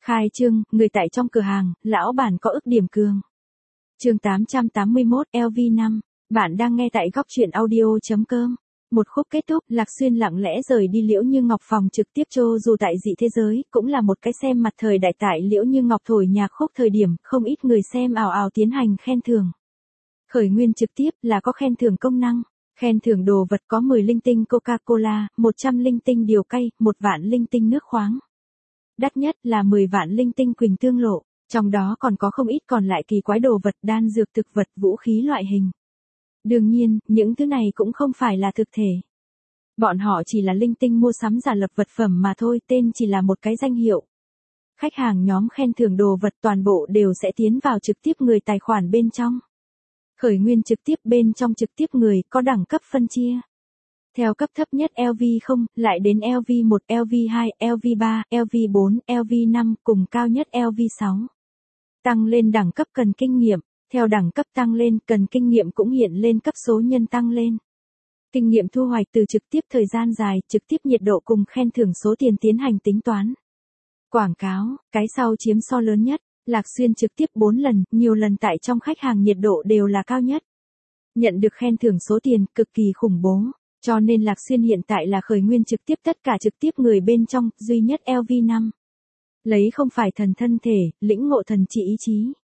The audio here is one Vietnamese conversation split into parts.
Khai trương, người tại trong cửa hàng, lão bản có ức điểm cường. Chương 881, LV5, bạn đang nghe tại góc truyện audio.com. Một khúc kết thúc, Lạc Xuyên lặng lẽ rời đi Liễu Như Ngọc phòng trực tiếp cho dù tại dị thế giới, cũng là một cái xem mặt thời đại tại Liễu Như Ngọc thổi nhạc khúc thời điểm, không ít người xem ào ào tiến hành khen thưởng. Khởi nguyên trực tiếp là có khen thưởng công năng, khen thưởng đồ vật có 10 linh tinh Coca-Cola, 100 linh tinh điều cay, 1 vạn linh tinh nước khoáng. Đắt nhất là 10 vạn linh tinh Quỳnh Tương Lộ, trong đó còn có không ít còn lại kỳ quái đồ vật, đan dược, thực vật, vũ khí loại hình. Đương nhiên, những thứ này cũng không phải là thực thể. Bọn họ chỉ là linh tinh mua sắm giả lập vật phẩm mà thôi, tên chỉ là một cái danh hiệu. Khách hàng nhóm khen thưởng đồ vật toàn bộ đều sẽ tiến vào trực tiếp người tài khoản bên trong. Khởi nguyên trực tiếp bên trong trực tiếp người có đẳng cấp phân chia. Theo cấp thấp nhất LV0, lại đến LV1, LV2, LV3, LV4, LV5 cùng cao nhất LV6. Tăng lên đẳng cấp cần kinh nghiệm, theo đẳng cấp tăng lên cần kinh nghiệm cũng hiện lên cấp số nhân tăng lên. Kinh nghiệm thu hoạch từ trực tiếp thời gian dài, trực tiếp nhiệt độ cùng khen thưởng số tiền tiến hành tính toán. Quảng cáo, cái sau chiếm so lớn nhất, Lạc Xuyên trực tiếp 4 lần, nhiều lần tại trong khách hàng nhiệt độ đều là cao nhất. Nhận được khen thưởng số tiền cực kỳ khủng bố. Cho nên Lạc Xuyên hiện tại là khởi nguyên trực tiếp tất cả trực tiếp người bên trong, duy nhất LV5. Lấy không phải thần thân thể, lĩnh ngộ thần trị ý chí.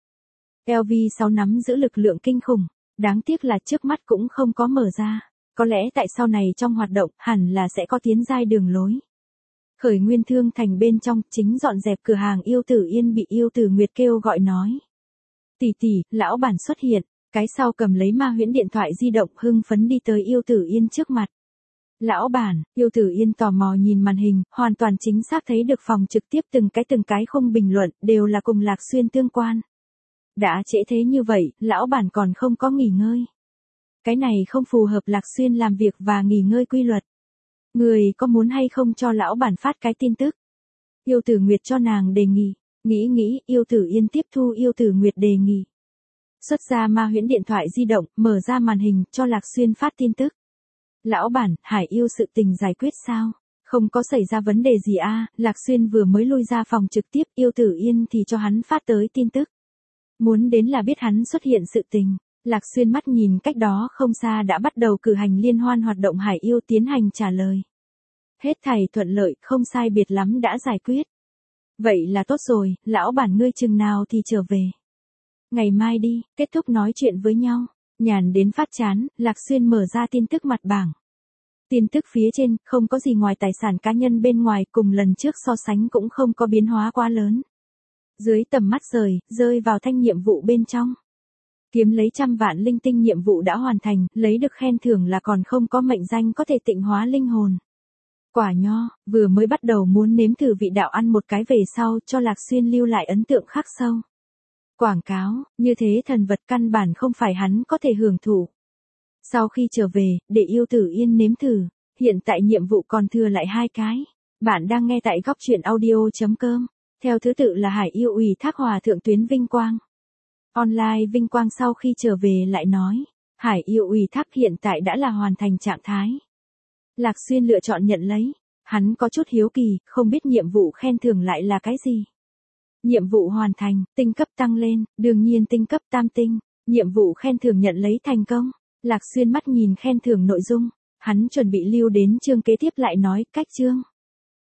LV6 nắm giữ lực lượng kinh khủng, đáng tiếc là trước mắt cũng không có mở ra. Có lẽ tại sau này trong hoạt động, hẳn là sẽ có tiến giai đường lối. Khởi nguyên thương thành bên trong, chính dọn dẹp cửa hàng Yêu Tử Yên bị Yêu Tử Nguyệt kêu gọi nói. Tỷ tỷ, lão bản xuất hiện. Cái sau cầm lấy ma huyễn điện thoại di động hưng phấn đi tới Yêu Tử Yên trước mặt. Lão bản, Yêu Tử Yên tò mò nhìn màn hình, hoàn toàn chính xác thấy được phòng trực tiếp từng cái không bình luận, đều là cùng Lạc Xuyên tương quan. Đã trễ thế như vậy, lão bản còn không có nghỉ ngơi. Cái này không phù hợp Lạc Xuyên làm việc và nghỉ ngơi quy luật. Người có muốn hay không cho lão bản phát cái tin tức? Yêu Tử Nguyệt cho nàng đề nghị, nghĩ, Yêu Tử Yên tiếp thu Yêu Tử Nguyệt đề nghị. Xuất ra ma huyễn điện thoại di động, mở ra màn hình, cho Lạc Xuyên phát tin tức. Lão bản, Hải Yêu sự tình giải quyết sao? Không có xảy ra vấn đề gì à, Lạc Xuyên vừa mới lui ra phòng trực tiếp, Yêu Tử Yên thì cho hắn phát tới tin tức. Muốn đến là biết hắn xuất hiện sự tình. Lạc Xuyên mắt nhìn cách đó không xa đã bắt đầu cử hành liên hoan hoạt động Hải Yêu tiến hành trả lời. Hết thảy thuận lợi, không sai biệt lắm đã giải quyết. Vậy là tốt rồi, lão bản ngươi chừng nào thì trở về. Ngày mai đi, kết thúc nói chuyện với nhau. Nhàn đến phát chán, Lạc Xuyên mở ra tin tức mặt bảng. Tin tức phía trên, không có gì ngoài tài sản cá nhân bên ngoài, cùng lần trước so sánh cũng không có biến hóa quá lớn. Dưới tầm mắt rơi vào thanh nhiệm vụ bên trong. Kiếm lấy 100 vạn linh tinh nhiệm vụ đã hoàn thành, lấy được khen thưởng là còn không có mệnh danh có thể tịnh hóa linh hồn. Quả nho, vừa mới bắt đầu muốn nếm thử vị đạo ăn một cái về sau cho Lạc Xuyên lưu lại ấn tượng khắc sâu. Quảng cáo, như thế thần vật căn bản không phải hắn có thể hưởng thụ. Sau khi trở về, để Yêu Tử Yên nếm thử, hiện tại nhiệm vụ còn thừa lại 2 cái. Bạn đang nghe tại góc truyện audio.com, theo thứ tự là Hải Yêu ủy thác Hòa thượng tuyến Vinh Quang. Online Vinh Quang sau khi trở về lại nói, Hải Yêu ủy thác hiện tại đã là hoàn thành trạng thái. Lạc Xuyên lựa chọn nhận lấy, hắn có chút hiếu kỳ, không biết nhiệm vụ khen thưởng lại là cái gì. Nhiệm vụ hoàn thành, tinh cấp tăng lên, đương nhiên tinh cấp tam tinh, nhiệm vụ khen thưởng nhận lấy thành công. Lạc Xuyên mắt nhìn khen thưởng nội dung, hắn chuẩn bị lưu đến chương kế tiếp lại nói, cách chương.